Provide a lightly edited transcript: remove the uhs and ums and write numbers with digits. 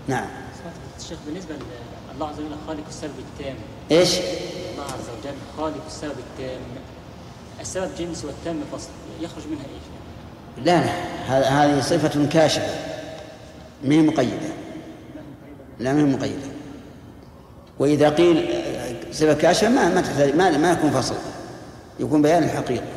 نعم. الشيخ بالنسبة لله عز وجل خالق السبب التام. إيش؟ الله عز وجل خالق السبب التام، السبب جنس والتام فصل، يخرج منها إيش؟ لا هذه صفة كاشفة ما هي مقيدة. لا ما هي مقيدة. وإذا قيل صفة كاشفة ما يكون فصل، يكون بيان الحقيقة.